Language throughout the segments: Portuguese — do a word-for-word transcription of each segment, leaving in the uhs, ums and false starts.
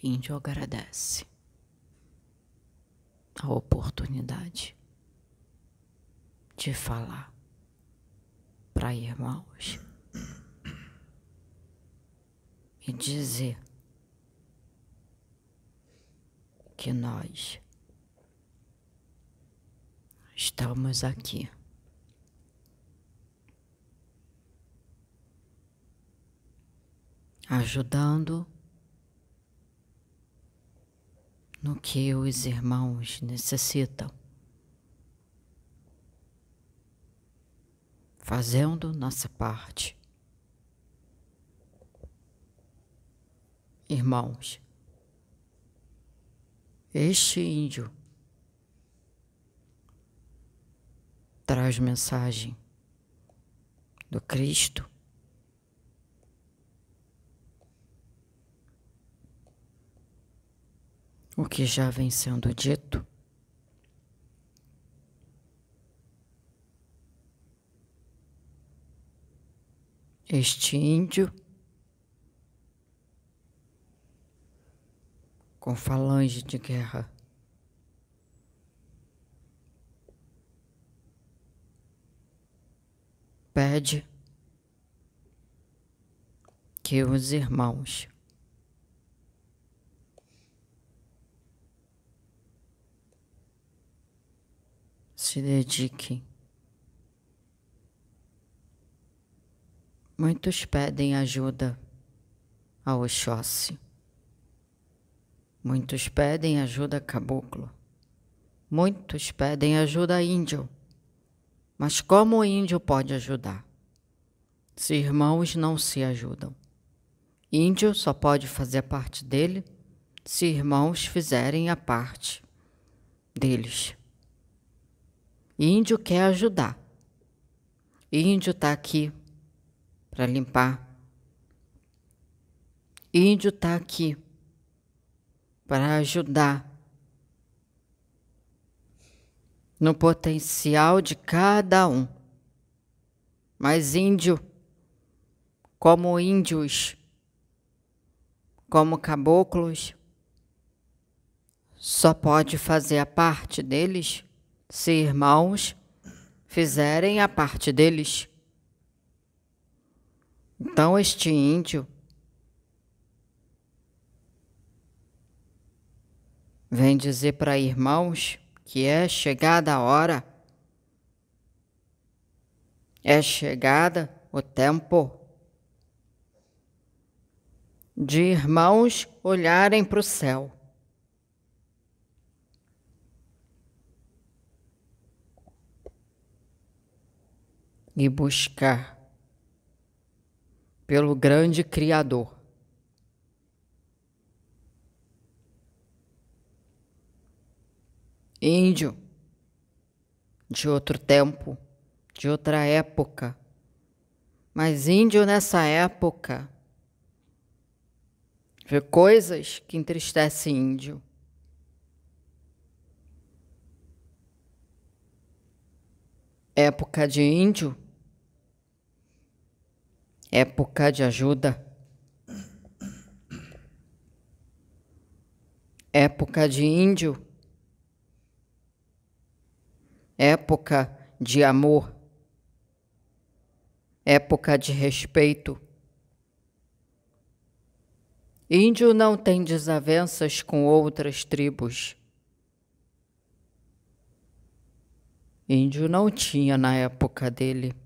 Índio agradece a oportunidade de falar para irmãos e dizer que nós estamos aqui ajudando no que os irmãos necessitam, fazendo nossa parte. Irmãos, este índio traz mensagem do Cristo, o que já vem sendo dito, este índio com falange de guerra pede que os irmãos se dediquem. Muitos pedem ajuda a Oxóssi. Muitos pedem ajuda a caboclo. Muitos pedem ajuda a índio. Mas como o índio pode ajudar, se irmãos não se ajudam? Índio só pode fazer a parte dele se irmãos fizerem a parte deles. Índio quer ajudar. Índio está aqui para limpar. Índio está aqui para ajudar no potencial de cada um. Mas índio, como índios, como caboclos, só pode fazer a parte deles se irmãos fizerem a parte deles. Então este índio vem dizer para irmãos que é chegada a hora, é chegada o tempo de irmãos olharem para o céu e buscar pelo grande Criador. Índio de outro tempo, de outra época, mas índio nessa época vê coisas que entristecem índio. Época de índio, época de ajuda, época de índio, época de amor, época de respeito. Índio não tem desavenças com outras tribos. Índio não tinha na época dele.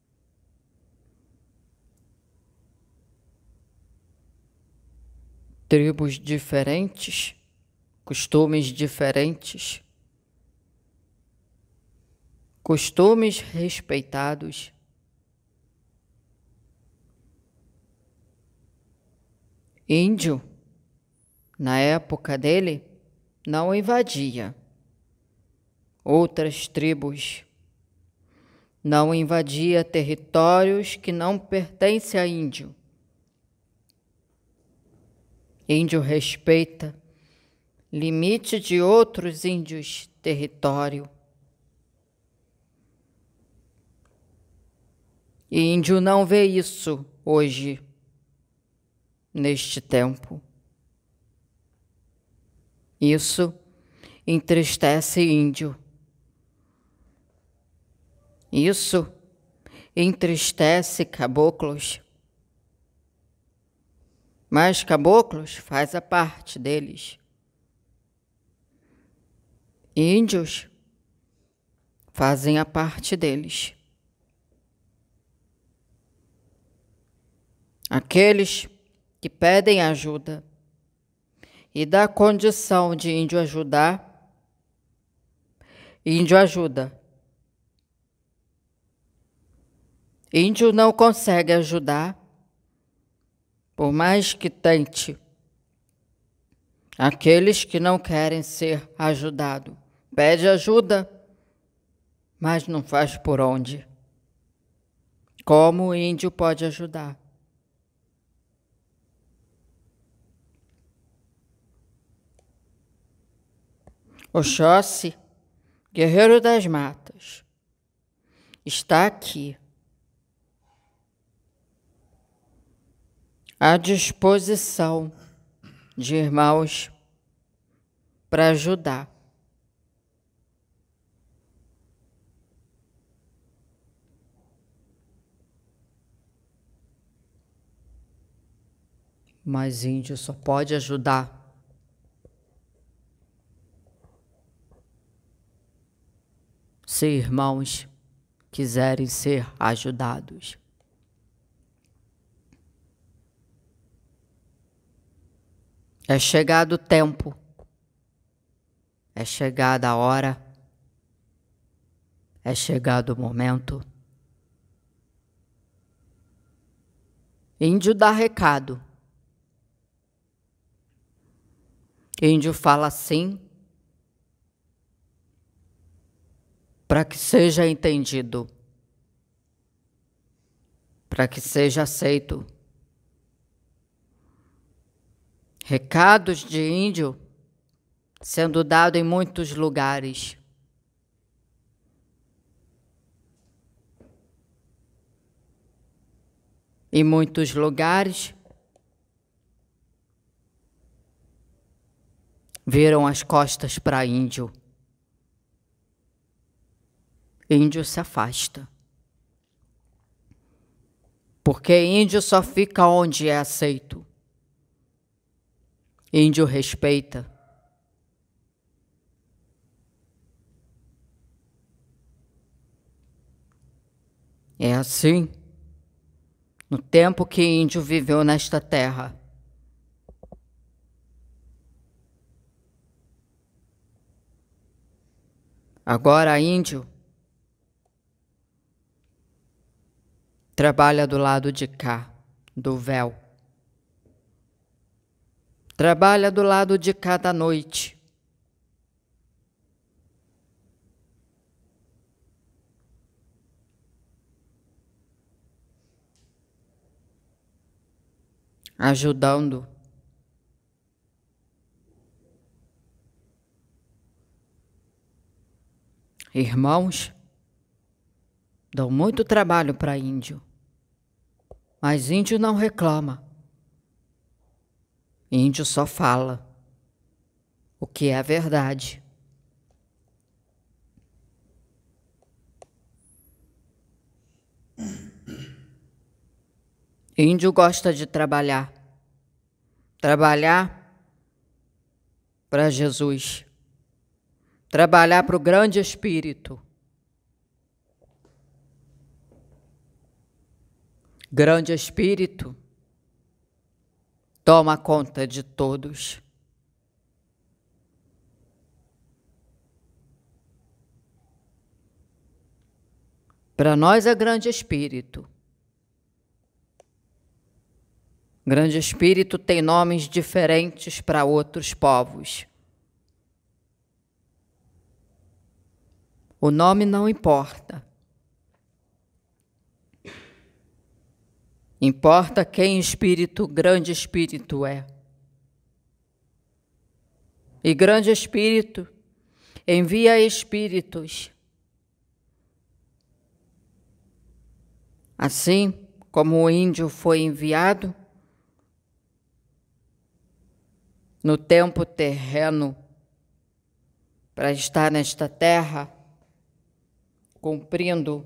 Tribos diferentes, costumes diferentes, costumes respeitados. Índio, na época dele, não invadia outras tribos, não invadia territórios que não pertencem a índio. Índio respeita limite de outros índios, território. E índio não vê isso hoje, neste tempo. Isso entristece índio. Isso entristece caboclos. Mas caboclos faz a parte deles. Índios fazem a parte deles. Aqueles que pedem ajuda e dá condição de índio ajudar, índio ajuda. Índio não consegue ajudar, por mais que tente. Aqueles que não querem ser ajudados, pede ajuda, mas não faz por onde. Como o índio pode ajudar? Oxóssi, guerreiro das matas, está aqui, à disposição de irmãos para ajudar. Mas índio só pode ajudar se irmãos quiserem ser ajudados. É chegado o tempo, é chegada a hora, é chegado o momento. Índio dá recado. Índio fala assim para que seja entendido, para que seja aceito. Recados de índio sendo dado em muitos lugares. Em muitos lugares viram as costas para índio. Índio se afasta. Porque índio só fica onde é aceito. Índio respeita. É assim, no tempo que índio viveu nesta terra. Agora índio trabalha do lado de cá, do véu. Trabalha do lado de cá da noite. Ajudando. Irmãos dão muito trabalho para índio, mas índio não reclama. Índio só fala o que é verdade. Índio gosta de trabalhar. Trabalhar para Jesus. Trabalhar para o grande Espírito. Grande Espírito toma conta de todos. Para nós é grande Espírito. Grande Espírito tem nomes diferentes para outros povos. O nome não importa. Importa quem Espírito, grande Espírito é. E grande Espírito envia espíritos. Assim como o índio foi enviado, no tempo terreno para estar nesta terra, cumprindo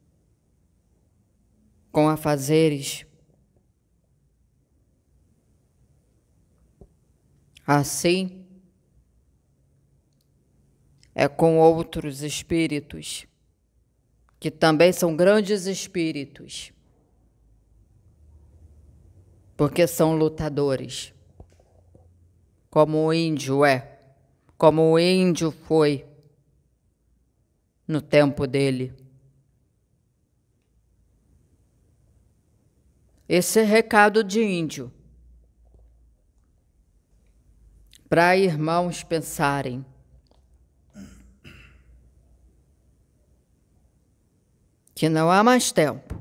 com afazeres. Assim é com outros espíritos, que também são grandes espíritos, porque são lutadores, como o índio é, como o índio foi no tempo dele. Esse é recado de índio, para irmãos pensarem. Que não há mais tempo.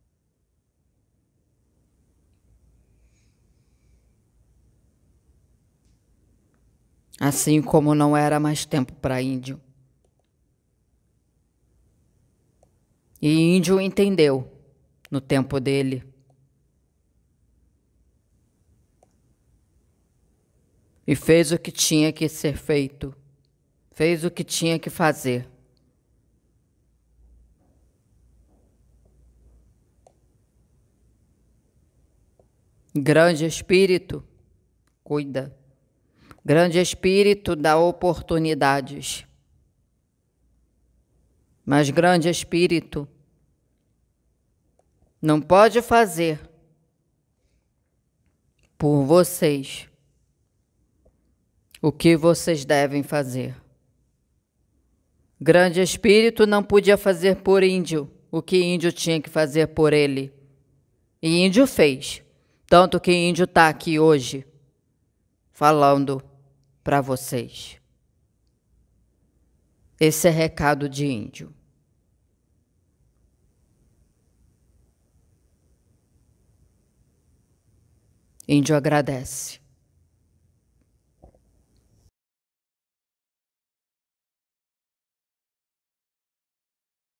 Assim como não era mais tempo para índio. E índio entendeu no tempo dele. E fez o que tinha que ser feito. Fez o que tinha que fazer. Grande Espírito cuida. Grande Espírito dá oportunidades. Mas Grande Espírito não pode fazer por vocês o que vocês devem fazer. Grande Espírito não podia fazer por índio o que índio tinha que fazer por ele. E índio fez. Tanto que índio está aqui hoje falando para vocês. Esse é recado de índio. Índio agradece.